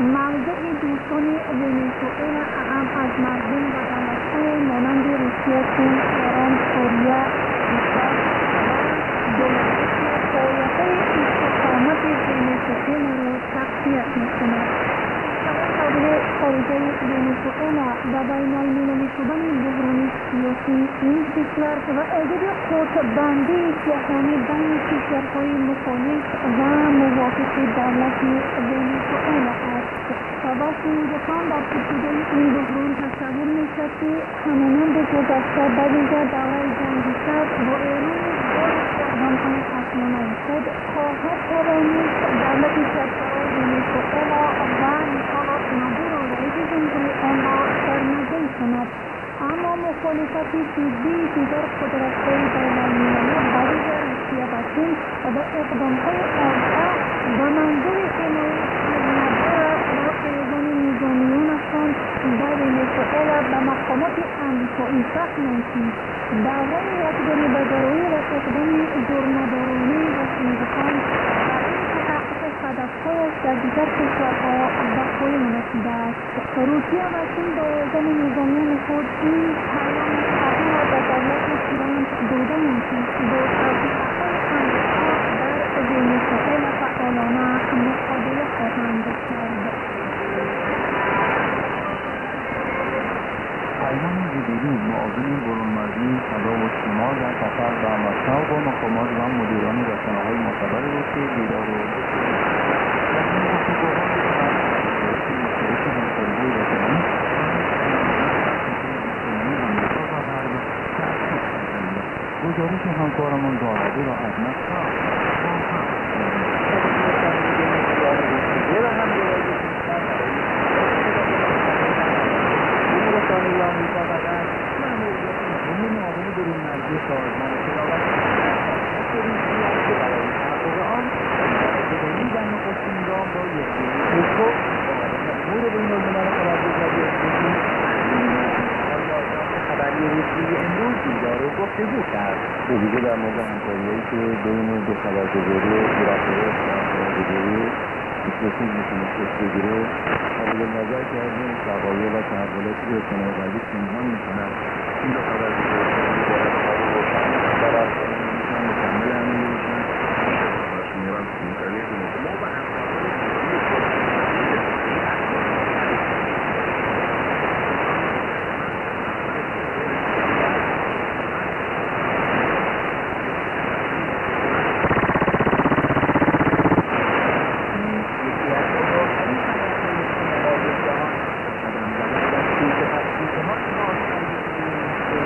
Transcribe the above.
موضع دوستان ونزوئلا اهم از مردم و دولت‌های مانند روسیه، چین، ایران، سوریه، ایران و دولت‌های استقامت ونزوئلا را تقویت می‌کند. قبل خارجه ونزوئلا و بین‌المللی شدن بحران سیاسی، این کشور و ایجاد قطب‌بندی جهانی بین کشورهای مخالف و موافق دولت ونزوئلا است. توافق‌نامه‌ها در ابتدای این بحران تصور می‌شد که همانند گذشته به ویژه دوره جنگ سرد با ایران اقدام‌های خصمانه خود خواهد توانست دولت سرسرای ونزوئلا و نیکولاس مادورو رئیس جمهور آن را سرنگون کند. اما مخالفت جدی دیگر قدرت‌های بین‌المللی به ویژه روسیه و چین به اقدام‌های آنها به منظور حمایت از مادورو و اعزام نظامیانشان به ونزوئلا به مقامات آمریکایی فهماند که دوره یکدانی به برای و اقدام جرمدارانه واشنگتن برای تحقق هدفهایش در دیگر کشورها به پایان رسیده است. روسیه و چین با اعزام نظامیان خود این پیام صحیح را به دولت ترامپ داده‌اند که با توطئه‌های آمریکا در ونزوئلا فعالانه مقابله خواهند کرد. پیام جدیدی معاون برونمردی فضا و شمال در قطر و مسکو با مقامات و مدیران رسانه‌های معتبر روسیه دیدار و گزارش همکارمان دارده را از مسکو آمریکا و در مأموریت معاون برونمردی سازمان سلاح‌های روسیه که برای تحقق آن ابتدایی در نخستین گام با یکدیگر پسکو امور بین‌الملل خبرگزاری خبری روسیه امروز دیدار و گفتگو کرد. به ویژه در مورد همکاری‌هایی که بین دو خبرگزاری صورت‌های خبرگزاری اسپوتنیک میتونه شکل بگیره. قابل نظر کردیم شقایق و تحولاتی که اجتماع غربی پنهان می‌کند این دو خبرگزاری در مکمل همین